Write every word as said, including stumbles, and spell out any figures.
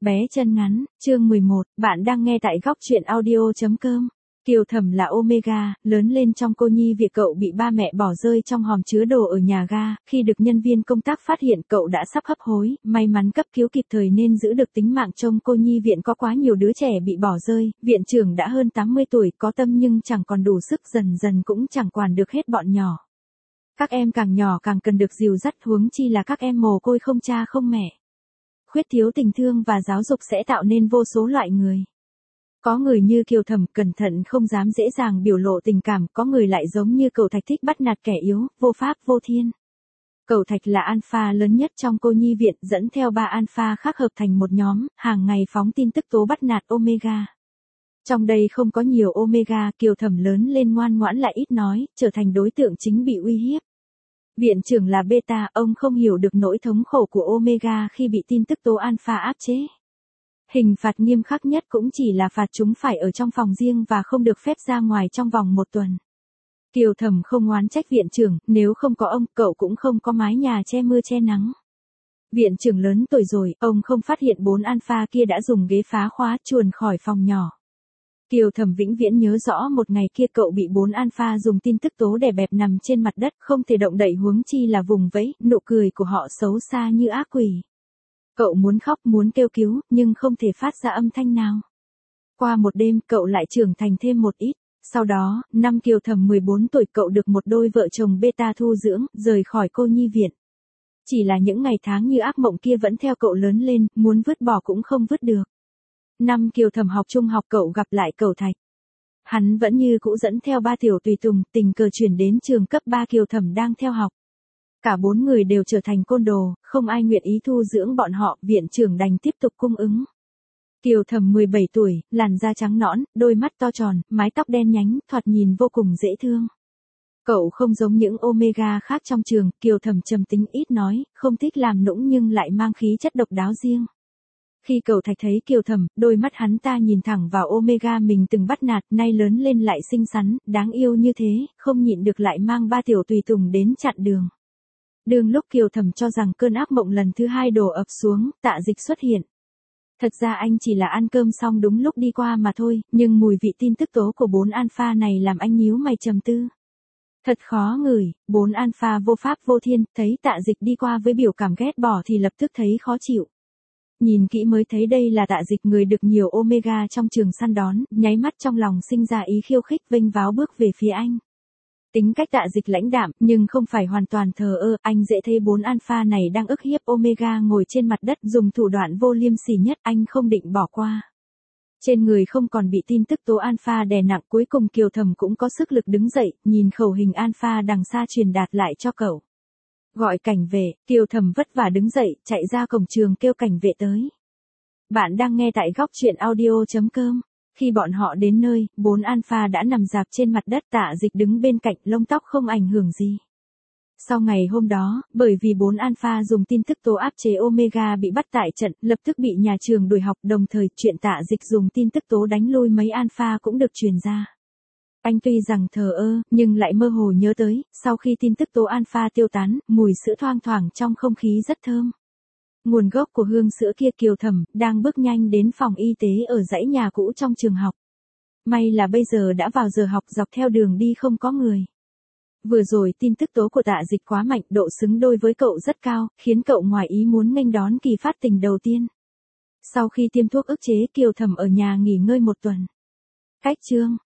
Bé chân ngắn, chương mười một, bạn đang nghe tại góc truyện audio.com. Kiều Thẩm là Omega, lớn lên trong cô nhi viện cậu bị ba mẹ bỏ rơi trong hòm chứa đồ ở nhà ga, khi được nhân viên công tác phát hiện cậu đã sắp hấp hối, may mắn cấp cứu kịp thời nên giữ được tính mạng. Trong cô nhi viện có quá nhiều đứa trẻ bị bỏ rơi, viện trưởng đã hơn tám mươi tuổi, có tâm nhưng chẳng còn đủ sức, dần dần cũng chẳng quản được hết bọn nhỏ. Các em càng nhỏ càng cần được dìu dắt, huống chi là các em mồ côi không cha không mẹ. Khuyết thiếu tình thương và giáo dục sẽ tạo nên vô số loại người. Có người như Kiều Thẩm, cẩn thận không dám dễ dàng biểu lộ tình cảm, có người lại giống như cậu Thạch, thích bắt nạt kẻ yếu, vô pháp vô thiên. Cậu Thạch là alpha lớn nhất trong cô nhi viện, dẫn theo ba alpha khác hợp thành một nhóm, hàng ngày phóng tin tức tố bắt nạt Omega. Trong đây không có nhiều Omega, Kiều Thẩm lớn lên ngoan ngoãn lại ít nói, trở thành đối tượng chính bị uy hiếp. Viện trưởng là beta, ông không hiểu được nỗi thống khổ của Omega khi bị tin tức tố alpha áp chế. Hình phạt nghiêm khắc nhất cũng chỉ là phạt chúng phải ở trong phòng riêng và không được phép ra ngoài trong vòng một tuần. Kiều Thẩm không oán trách viện trưởng, nếu không có ông, cậu cũng không có mái nhà che mưa che nắng. Viện trưởng lớn tuổi rồi, ông không phát hiện bốn alpha kia đã dùng ghế phá khóa chuồn khỏi phòng nhỏ. Kiều Thẩm vĩnh viễn nhớ rõ một ngày kia cậu bị bốn alpha dùng tin tức tố đè bẹp nằm trên mặt đất, không thể động đậy, huống chi là vùng vẫy, nụ cười của họ xấu xa như ác quỷ. Cậu muốn khóc, muốn kêu cứu, nhưng không thể phát ra âm thanh nào. Qua một đêm, cậu lại trưởng thành thêm một ít. Sau đó, năm Kiều Thẩm mười bốn tuổi, cậu được một đôi vợ chồng beta thu dưỡng, rời khỏi cô nhi viện. Chỉ là những ngày tháng như ác mộng kia vẫn theo cậu lớn lên, muốn vứt bỏ cũng không vứt được. Năm Kiều Thẩm học trung học, cậu gặp lại cậu Thạch. Hắn vẫn như cũ dẫn theo ba tiểu tùy tùng, tình cờ chuyển đến trường cấp ba Kiều Thẩm đang theo học. Cả bốn người đều trở thành côn đồ, không ai nguyện ý thu dưỡng bọn họ, viện trưởng đành tiếp tục cung ứng. Kiều Thẩm mười bảy tuổi, làn da trắng nõn, đôi mắt to tròn, mái tóc đen nhánh, thoạt nhìn vô cùng dễ thương. Cậu không giống những Omega khác trong trường, Kiều Thẩm trầm tính ít nói, không thích làm nũng nhưng lại mang khí chất độc đáo riêng. Khi cậu Thạch thấy Kiều Thẩm, đôi mắt hắn ta nhìn thẳng vào Omega mình từng bắt nạt, nay lớn lên lại xinh xắn, đáng yêu như thế, không nhịn được lại mang ba tiểu tùy tùng đến chặn đường. Đường lúc Kiều Thẩm cho rằng cơn ác mộng lần thứ hai đổ ập xuống, Tạ Dịch xuất hiện. Thật ra anh chỉ là ăn cơm xong đúng lúc đi qua mà thôi, nhưng mùi vị tin tức tố của bốn alpha này làm anh nhíu mày trầm tư. Thật khó ngửi, bốn alpha vô pháp vô thiên, thấy Tạ Dịch đi qua với biểu cảm ghét bỏ thì lập tức thấy khó chịu. Nhìn kỹ mới thấy đây là Tạ Dịch, người được nhiều Omega trong trường săn đón, nháy mắt trong lòng sinh ra ý khiêu khích, vênh váo bước về phía anh. Tính cách Tạ Dịch lãnh đạm, nhưng không phải hoàn toàn thờ ơ, anh dễ thấy bốn alpha này đang ức hiếp Omega ngồi trên mặt đất, dùng thủ đoạn vô liêm sỉ nhất, anh không định bỏ qua. Trên người không còn bị tin tức tố alpha đè nặng, cuối cùng Kiều Thẩm cũng có sức lực đứng dậy, nhìn khẩu hình alpha đằng xa truyền đạt lại cho cậu. Gọi cảnh vệ, Kiều Thẩm vất vả đứng dậy, chạy ra cổng trường kêu cảnh vệ tới. Bạn đang nghe tại góc truyện audio.com. Khi bọn họ đến nơi, bốn alpha đã nằm rạp trên mặt đất, Tạ Dịch đứng bên cạnh, lông tóc không ảnh hưởng gì. Sau ngày hôm đó, bởi vì bốn alpha dùng tin tức tố áp chế Omega bị bắt tại trận, lập tức bị nhà trường đuổi học, đồng thời chuyện Tạ Dịch dùng tin tức tố đánh lui mấy alpha cũng được truyền ra. Anh tuy rằng thờ ơ, nhưng lại mơ hồ nhớ tới, sau khi tin tức tố alpha tiêu tán, mùi sữa thoang thoảng trong không khí rất thơm. Nguồn gốc của hương sữa kia. Kiều Thẩm đang bước nhanh đến phòng y tế ở dãy nhà cũ trong trường học. May là bây giờ đã vào giờ học, dọc theo đường đi không có người. Vừa rồi tin tức tố của Tạ Dịch quá mạnh, độ xứng đôi với cậu rất cao, khiến cậu ngoài ý muốn nghênh đón kỳ phát tình đầu tiên. Sau khi tiêm thuốc ức chế, Kiều Thẩm ở nhà nghỉ ngơi một tuần. Cách chương